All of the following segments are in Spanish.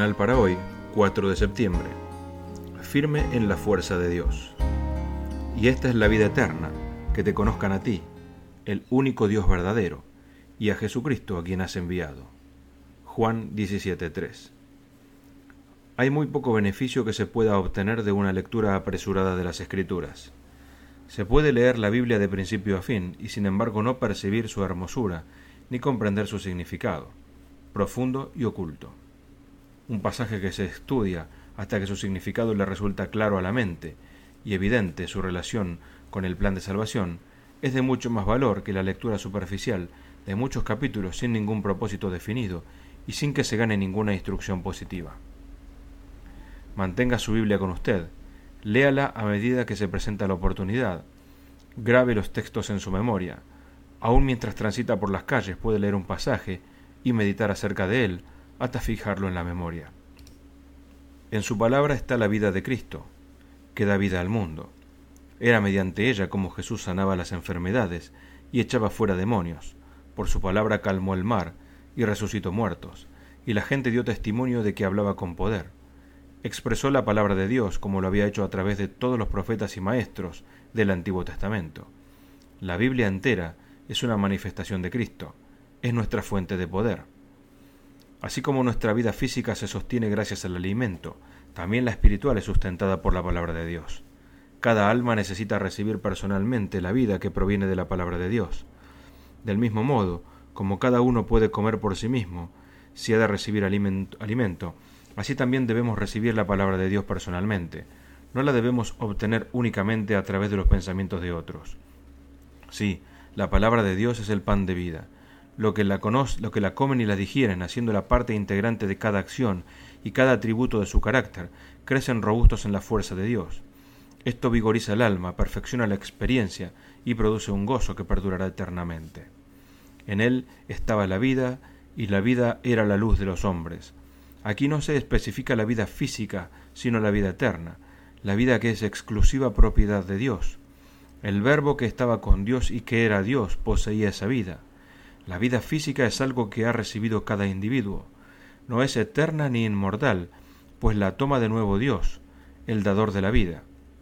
devocional para hoy, 4 de septiembre. Firme en la fuerza de Dios. Y esta es la vida eterna, que te conozcan a ti, el único Dios verdadero, y a Jesucristo a quien has enviado. Juan 17:3. Hay muy poco beneficio que se pueda obtener de una lectura apresurada de las Escrituras. Se puede leer la Biblia de principio a fin y sin embargo no percibir su hermosura ni comprender su significado, profundo y oculto. Un pasaje que se estudia hasta que su significado le resulta claro a la mente y evidente su relación con el plan de salvación, es de mucho más valor que la lectura superficial de muchos capítulos sin ningún propósito definido y sin que se gane ninguna instrucción positiva. Mantenga su Biblia con usted, léala a medida que se presenta la oportunidad, grabe los textos en su memoria, aún mientras transita por las calles puede leer un pasaje y meditar acerca de él hasta fijarlo en la memoria. En su palabra está la vida de Cristo, que da vida al mundo. Era mediante ella como Jesús sanaba las enfermedades y echaba fuera demonios. Por su palabra calmó el mar y resucitó muertos, y la gente dio testimonio de que hablaba con poder. Expresó la palabra de Dios como lo había hecho a través de todos los profetas y maestros del Antiguo Testamento. La Biblia entera es una manifestación de Cristo, es nuestra fuente de poder. Así como nuestra vida física se sostiene gracias al alimento, también la espiritual es sustentada por la palabra de Dios. Cada alma necesita recibir personalmente la vida que proviene de la palabra de Dios. Del mismo modo, como cada uno puede comer por sí mismo, si ha de recibir alimento, así también debemos recibir la palabra de Dios personalmente. No la debemos obtener únicamente a través de los pensamientos de otros. Sí, la palabra de Dios es el pan de vida. Lo que la comen y la digieren, haciéndola parte integrante de cada acción y cada atributo de su carácter, crecen robustos en la fuerza de Dios. Esto vigoriza el alma, perfecciona la experiencia y produce un gozo que perdurará eternamente. En él estaba la vida, y la vida era la luz de los hombres. Aquí no se especifica la vida física, sino la vida eterna, la vida que es exclusiva propiedad de Dios. El Verbo que estaba con Dios y que era Dios poseía esa vida. La vida física es algo que ha recibido cada individuo. No es eterna ni inmortal, pues la toma de nuevo Dios, el dador de la vida.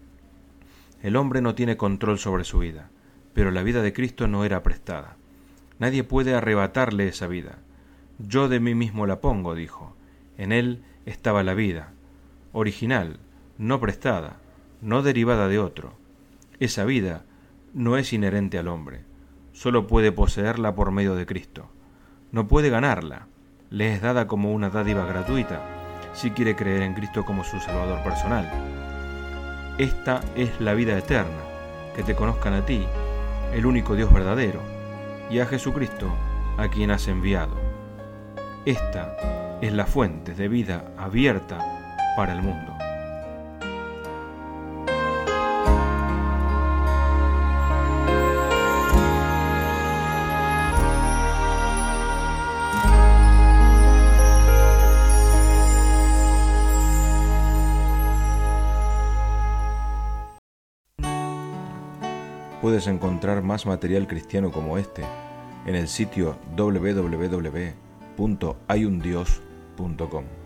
El hombre no tiene control sobre su vida, pero la vida de Cristo no era prestada. Nadie puede arrebatarle esa vida. Yo de mí mismo la pongo, dijo. En él estaba la vida, original, no prestada, no derivada de otro. Esa vida no es inherente al hombre. Solo puede poseerla por medio de Cristo. No puede ganarla. Le es dada como una dádiva gratuita, si quiere creer en Cristo como su Salvador personal. Esta es la vida eterna, que te conozcan a ti, el único Dios verdadero, y a Jesucristo, a quien has enviado. Esta es la fuente de vida abierta para el mundo. Puedes encontrar más material cristiano como este en el sitio www.hayundios.com.